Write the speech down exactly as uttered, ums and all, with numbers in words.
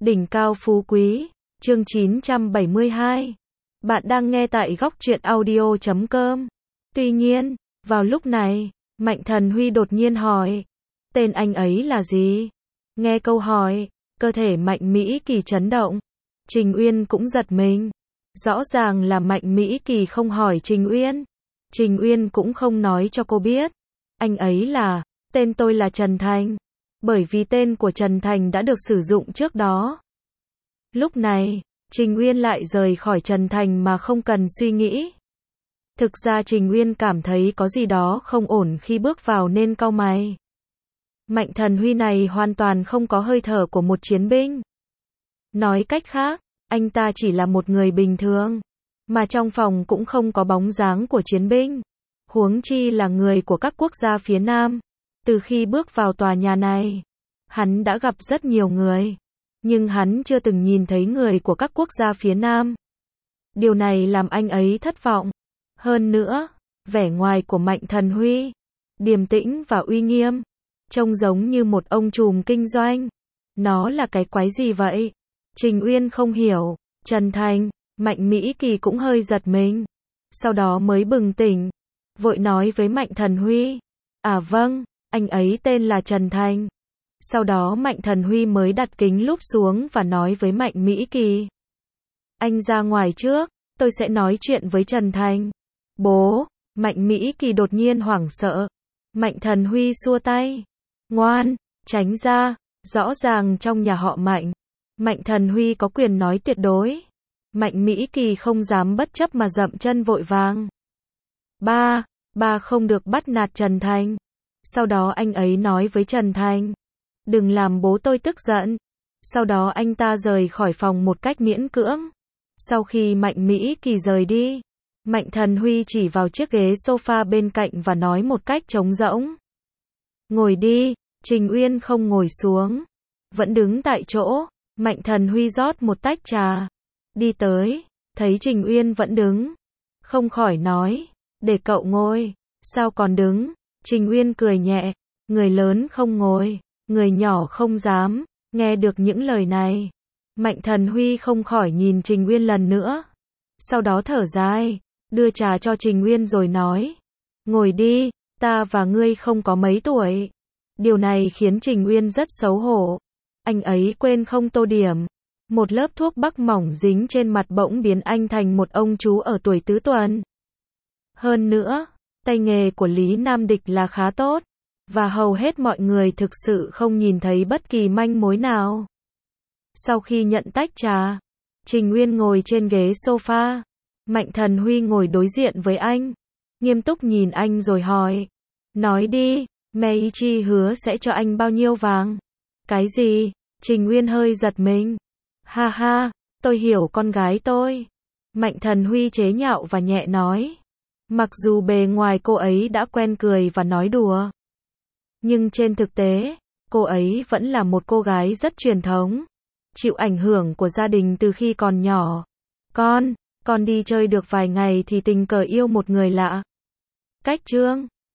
Đỉnh cao phú quý, chương chín trăm bảy mươi hai. Bạn đang nghe tại góc truyện audio chấm com. Tuy nhiên, vào lúc này, Mạnh Thần Huy đột nhiên hỏi, tên anh ấy là gì? Nghe câu hỏi, cơ thể Mạnh Mỹ Kỳ chấn động. Trình Uyên cũng giật mình. Rõ ràng là Mạnh Mỹ Kỳ không hỏi Trình Uyên. Trình Uyên cũng không nói cho cô biết. Anh ấy là, tên tôi là Trần Thành. Bởi vì tên của Trần Thành đã được sử dụng trước đó. Lúc này, Trình Uyên lại rời khỏi Trần Thành mà không cần suy nghĩ. Thực ra Trình Uyên cảm thấy có gì đó không ổn khi bước vào nên cau mày. Mạnh Thần Huy này hoàn toàn không có hơi thở của một chiến binh. Nói cách khác, anh ta chỉ là một người bình thường. Mà trong phòng cũng không có bóng dáng của chiến binh. Huống chi là người của các quốc gia phía Nam. Từ khi bước vào tòa nhà này, hắn đã gặp rất nhiều người. Nhưng hắn chưa từng nhìn thấy người của các quốc gia phía Nam. Điều này làm anh ấy thất vọng. Hơn nữa, vẻ ngoài của Mạnh Thần Huy, điềm tĩnh và uy nghiêm, trông giống như một ông trùm kinh doanh. Nó là cái quái gì vậy? Trình Uyên không hiểu. Trần Thành, Mạnh Mỹ Kỳ cũng hơi giật mình. Sau đó mới bừng tỉnh, vội nói với Mạnh Thần Huy. À vâng, anh ấy tên là Trần Thành. Sau đó Mạnh Thần Huy mới đặt kính lúp xuống và nói với Mạnh Mỹ Kỳ. Anh ra ngoài trước, tôi sẽ nói chuyện với Trần Thành. Bố, Mạnh Mỹ Kỳ đột nhiên hoảng sợ. Mạnh Thần Huy xua tay. Ngoan, tránh ra, rõ ràng trong nhà họ Mạnh. Mạnh Thần Huy có quyền nói tuyệt đối. Mạnh Mỹ Kỳ không dám bất chấp mà dậm chân vội vàng. Ba, ba không được bắt nạt Trần Thành. Sau đó anh ấy nói với Trần Thành. Đừng làm bố tôi tức giận. Sau đó anh ta rời khỏi phòng một cách miễn cưỡng. Sau khi Mạnh Mỹ Kỳ rời đi, Mạnh Thần Huy chỉ vào chiếc ghế sofa bên cạnh và nói một cách trống rỗng. Ngồi đi. Trình Uyên không ngồi xuống, vẫn đứng tại chỗ. Mạnh Thần Huy rót một tách trà, đi tới, thấy Trình Uyên vẫn đứng, không khỏi nói, để cậu ngồi. Sao còn đứng? Trình Uyên cười nhẹ, người lớn không ngồi, người nhỏ không dám. Nghe được những lời này, Mạnh Thần Huy không khỏi nhìn Trình Uyên lần nữa. Sau đó thở dài, đưa trà cho Trình Uyên rồi nói, ngồi đi, ta và ngươi không có mấy tuổi. Điều này khiến Trình Uyên rất xấu hổ. Anh ấy quên không tô điểm. Một lớp thuốc bắc mỏng dính trên mặt bỗng biến anh thành một ông chú ở tuổi tứ tuần. Hơn nữa, tay nghề của Lý Nam Địch là khá tốt. Và hầu hết mọi người thực sự không nhìn thấy bất kỳ manh mối nào. Sau khi nhận tách trà, Trình Uyên ngồi trên ghế sofa. Mạnh Thần Huy ngồi đối diện với anh. Nghiêm túc nhìn anh rồi hỏi. Nói đi, Meiichi hứa sẽ cho anh bao nhiêu vàng? Cái gì? Trình Uyên hơi giật mình. Ha ha, tôi hiểu con gái tôi. Mạnh Thần Huy chế nhạo và nhẹ nói. Mặc dù bề ngoài cô ấy đã quen cười và nói đùa. Nhưng trên thực tế, cô ấy vẫn là một cô gái rất truyền thống. Chịu ảnh hưởng của gia đình từ khi còn nhỏ. Con, con đi chơi được vài ngày thì tình cờ yêu một người lạ. Cách chương.